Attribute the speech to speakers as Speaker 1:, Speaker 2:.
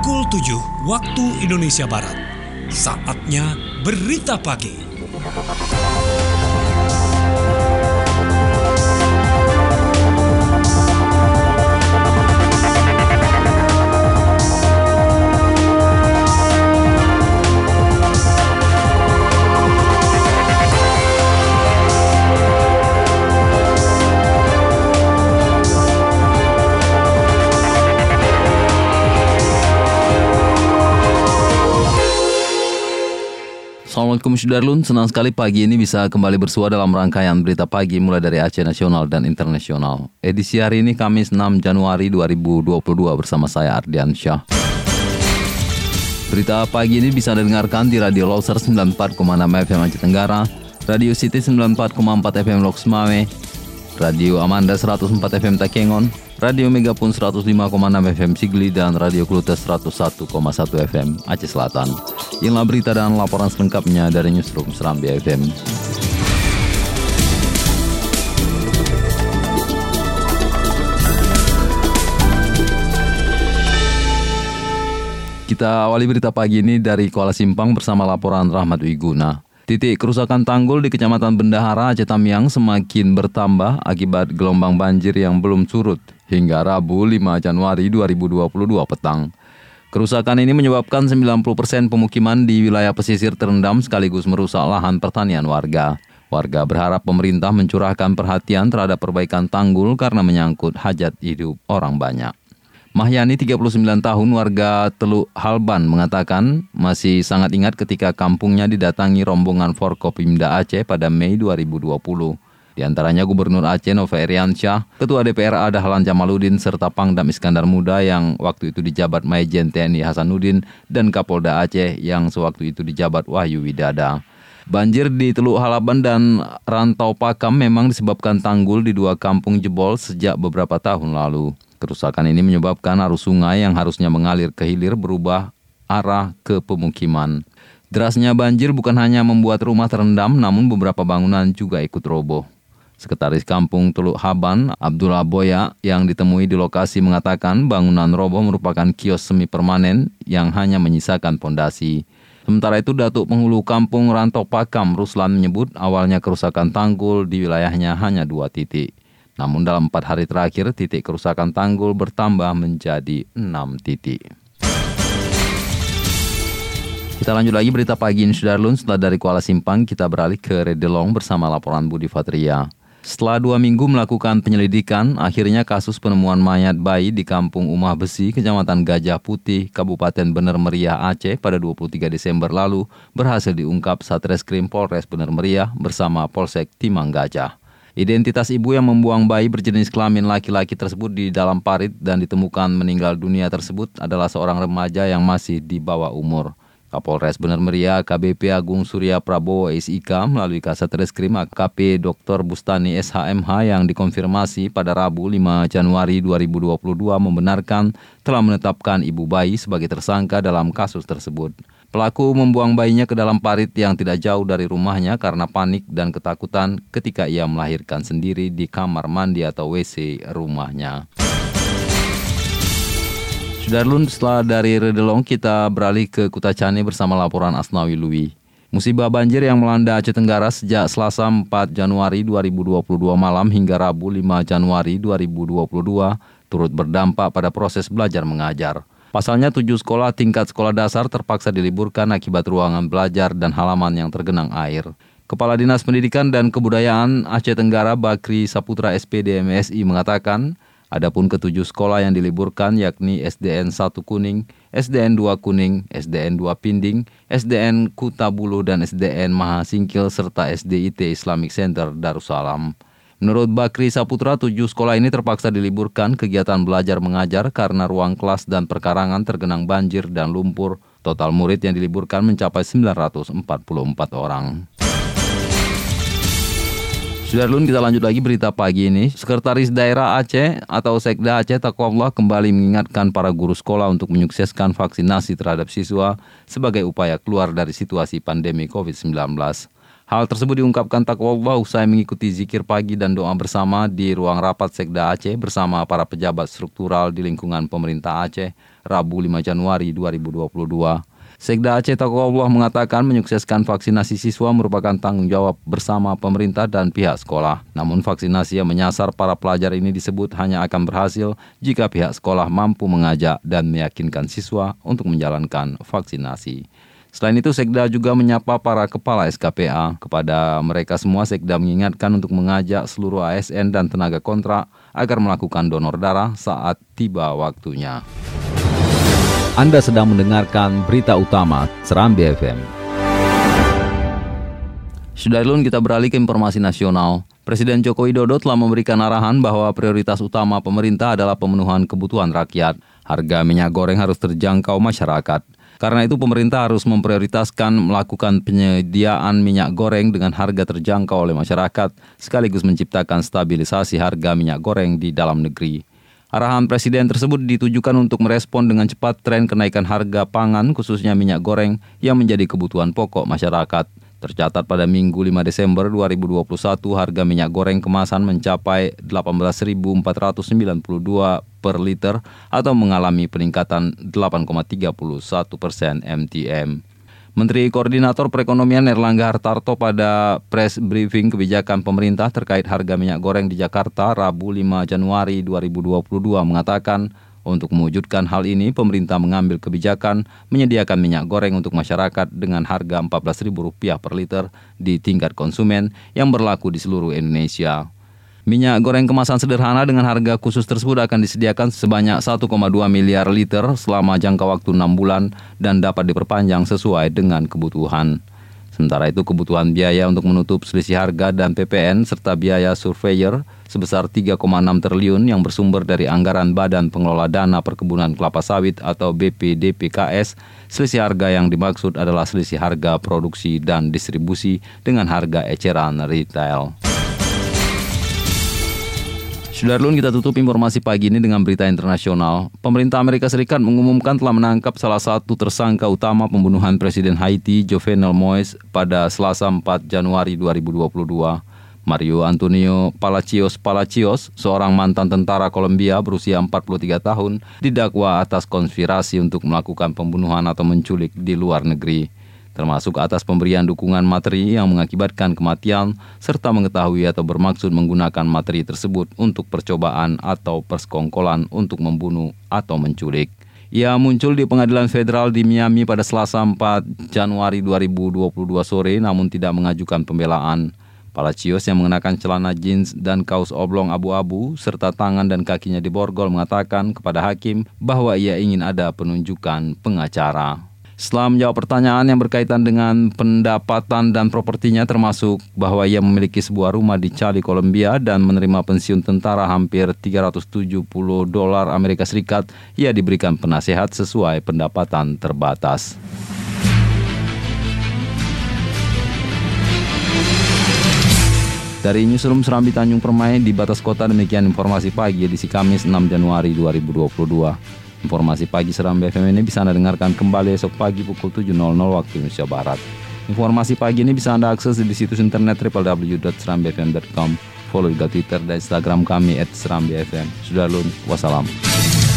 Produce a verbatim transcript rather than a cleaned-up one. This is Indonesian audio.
Speaker 1: Pukul tujuh waktu Indonesia Barat. Saatnya Berita Pagi.
Speaker 2: Assalamualaikum Sudarlun, senang sekali pagi ini bisa kembali bersua dalam rangkaian Berita Pagi mulai dari Aceh Nasional dan Internasional. Edisi hari ini Kamis enam Januari dua ribu dua puluh dua bersama saya Ardian Syah. Berita pagi ini bisa didengarkan di Radio Loser sembilan puluh empat koma enam F M Aceh Tenggara, Radio City sembilan puluh empat koma empat F M Lok Semawe, Radio Amanda seratus empat F M Takengon, Radio Megapun seratus lima koma enam F M Sigli, dan Radio Klutes seratus satu koma satu F M Aceh Selatan. Inilah berita dan laporan selengkapnya dari Newsroom Serambi F M. Kita awali berita pagi ini dari Kuala Simpang bersama laporan Rahmat Wiguna. Titik kerusakan tanggul di Kecamatan Bendahara, Aceh Tamiang semakin bertambah akibat gelombang banjir yang belum surut hingga Rabu lima Januari dua ribu dua puluh dua petang. Kerusakan ini menyebabkan sembilan puluh persen pemukiman di wilayah pesisir terendam sekaligus merusak lahan pertanian warga. Warga berharap pemerintah mencurahkan perhatian terhadap perbaikan tanggul karena menyangkut hajat hidup orang banyak. Mahyani, tiga puluh sembilan tahun, warga Teluk Halban, mengatakan masih sangat ingat ketika kampungnya didatangi rombongan Forkopimda Aceh pada Mei dua ribu dua puluh. Di antaranya Gubernur Aceh Nova Iriansyah, Ketua D P R A Dahlan Jamaluddin, serta Pangdam Iskandar Muda yang waktu itu dijabat Majen T N I Hasanuddin, dan Kapolda Aceh yang sewaktu itu dijabat Wahyu Widada. Banjir di Teluk Halban dan Rantau Pakam memang disebabkan tanggul di dua kampung jebol sejak beberapa tahun lalu. Kerusakan ini menyebabkan arus sungai yang harusnya mengalir ke hilir berubah arah ke pemukiman. Derasnya banjir bukan hanya membuat rumah terendam, namun beberapa bangunan juga ikut roboh. Sekretaris Kampung Teluk Haban, Abdullah Boya, yang ditemui di lokasi mengatakan bangunan roboh merupakan kios semi permanen yang hanya menyisakan pondasi. Sementara itu, Datuk Penghulu Kampung Rantau Pakam, Ruslan, menyebut awalnya kerusakan tanggul di wilayahnya hanya dua titik. Namun dalam empat hari terakhir, titik kerusakan tanggul bertambah menjadi enam titik. Kita lanjut lagi berita pagi ini, Sudarlun. Setelah dari Kuala Simpang, kita beralih ke Redelong bersama laporan Budi Fatria. Setelah dua minggu melakukan penyelidikan, akhirnya kasus penemuan mayat bayi di Kampung Umah Besi, Kecamatan Gajah Putih, Kabupaten Bener Meriah, Aceh pada dua puluh tiga Desember lalu berhasil diungkap Satreskrim Polres Bener Meriah bersama Polsek Timang Gajah. Identitas ibu yang membuang bayi berjenis kelamin laki-laki tersebut di dalam parit dan ditemukan meninggal dunia tersebut adalah seorang remaja yang masih di bawah umur. Kapolres Bener Meriah K B P Agung Surya Prabowo S I K melalui Kasat Reskrim A K P Doktor Bustani S H M H yang dikonfirmasi pada Rabu lima Januari dua ribu dua puluh dua membenarkan telah menetapkan ibu bayi sebagai tersangka dalam kasus tersebut. Pelaku membuang bayinya ke dalam parit yang tidak jauh dari rumahnya karena panik dan ketakutan ketika ia melahirkan sendiri di kamar mandi atau W C rumahnya. Sudarlun, setelah dari Redelong kita beralih ke Kutacani bersama laporan Asnawi Lui. Musibah banjir yang melanda Aceh Tenggara sejak Selasa empat Januari dua ribu dua puluh dua malam hingga Rabu lima Januari dua ribu dua puluh dua turut berdampak pada proses belajar mengajar. Pasalnya tujuh sekolah tingkat sekolah dasar terpaksa diliburkan akibat ruangan belajar dan halaman yang tergenang air. Kepala Dinas Pendidikan dan Kebudayaan Aceh Tenggara Bakri Saputra S P D M S I mengatakan, adapun ketujuh sekolah yang diliburkan yakni S D N satu Kuning, S D N dua Kuning, S D N dua Pinding, S D N Kutabulu, dan S D N Mahasingkil serta S D I T Islamic Center Darussalam. Menurut Bakri Saputra, tujuh sekolah ini terpaksa diliburkan kegiatan belajar mengajar karena ruang kelas dan perkarangan tergenang banjir dan lumpur. Total murid yang diliburkan mencapai sembilan ratus empat puluh empat orang. Sudarlun, kita lanjut lagi berita pagi ini. Sekretaris Daerah Aceh atau Sekda Aceh Taqwallah kembali mengingatkan para guru sekolah untuk menyukseskan vaksinasi terhadap siswa sebagai upaya keluar dari situasi pandemi covid sembilan belas. Hal tersebut diungkapkan Taqwallah usai mengikuti zikir pagi dan doa bersama di ruang rapat Sekda Aceh bersama para pejabat struktural di lingkungan pemerintah Aceh, Rabu lima Januari dua ribu dua puluh dua. Sekda Aceh Taqwallah mengatakan menyukseskan vaksinasi siswa merupakan tanggung jawab bersama pemerintah dan pihak sekolah. Namun vaksinasi yang menyasar para pelajar ini disebut hanya akan berhasil jika pihak sekolah mampu mengajak dan meyakinkan siswa untuk menjalankan vaksinasi. Selain itu, Sekda juga menyapa para kepala S K P A. Kepada mereka semua, Sekda mengingatkan untuk mengajak seluruh A S N dan tenaga kontrak agar melakukan donor darah saat tiba waktunya.
Speaker 3: Anda sedang mendengarkan berita utama Serambi F M.
Speaker 2: Sudarlun, kita beralih ke informasi nasional. Presiden Joko Widodo telah memberikan arahan bahwa prioritas utama pemerintah adalah pemenuhan kebutuhan rakyat. Harga minyak goreng harus terjangkau masyarakat. Karena itu pemerintah harus memprioritaskan melakukan penyediaan minyak goreng dengan harga terjangkau oleh masyarakat, sekaligus menciptakan stabilisasi harga minyak goreng di dalam negeri. Arahan Presiden tersebut ditujukan untuk merespon dengan cepat tren kenaikan harga pangan, khususnya minyak goreng, yang menjadi kebutuhan pokok masyarakat. Tercatat pada Minggu lima Desember dua ribu dua puluh satu, harga minyak goreng kemasan mencapai delapan belas ribu empat ratus sembilan puluh dua per liter atau mengalami peningkatan delapan koma tiga satu persen M T M. Menteri Koordinator Perekonomian Erlangga Hartarto pada press briefing kebijakan pemerintah terkait harga minyak goreng di Jakarta Rabu lima Januari dua ribu dua puluh dua mengatakan, untuk mewujudkan hal ini, pemerintah mengambil kebijakan menyediakan minyak goreng untuk masyarakat dengan harga empat belas ribu rupiah per liter di tingkat konsumen yang berlaku di seluruh Indonesia. Minyak goreng kemasan sederhana dengan harga khusus tersebut akan disediakan sebanyak satu koma dua miliar liter selama jangka waktu enam bulan dan dapat diperpanjang sesuai dengan kebutuhan. Sementara itu, kebutuhan biaya untuk menutup selisih harga dan P P N serta biaya surveyor sebesar tiga koma enam triliun yang bersumber dari anggaran Badan Pengelola Dana Perkebunan Kelapa Sawit atau B P D P K S. Selisih harga yang dimaksud adalah selisih harga produksi dan distribusi dengan harga eceran retail. Sudarlun, kita tutup informasi pagi ini dengan berita internasional. Pemerintah Amerika Serikat mengumumkan telah menangkap salah satu tersangka utama pembunuhan Presiden Haiti, Jovenel Moïse, pada Selasa empat Januari dua ribu dua puluh dua. Mario Antonio Palacios Palacios, seorang mantan tentara Kolombia berusia empat puluh tiga tahun, didakwa atas konspirasi untuk melakukan pembunuhan atau menculik di luar negeri, termasuk atas pemberian dukungan materi yang mengakibatkan kematian, serta mengetahui atau bermaksud menggunakan materi tersebut untuk percobaan atau persekongkolan untuk membunuh atau menculik. Ia muncul di pengadilan federal di Miami pada Selasa empat Januari dua ribu dua puluh dua sore namun tidak mengajukan pembelaan. Palacios yang mengenakan celana jeans dan kaos oblong abu-abu serta tangan dan kakinya diborgol mengatakan kepada hakim bahwa ia ingin ada penunjukan pengacara. Setelah menjawab pertanyaan yang berkaitan dengan pendapatan dan propertinya termasuk bahwa ia memiliki sebuah rumah di Cali, Kolombia dan menerima pensiun tentara hampir tiga ratus tujuh puluh dolar Amerika Serikat, ia diberikan penasehat sesuai pendapatan terbatas. Dari Newsroom Serambi Tanjung Permai di batas kota, demikian informasi pagi edisi Kamis enam Januari dua ribu dua puluh dua. Informasi pagi Serambi F M ini bisa Anda dengarkan kembali esok pagi pukul tujuh waktu Indonesia Barat. Informasi pagi ini bisa Anda akses di situs internet w w w dot serambi f m dot com. Follow juga Twitter dan Instagram kami et serambi f m. Sudah lun, wassalam.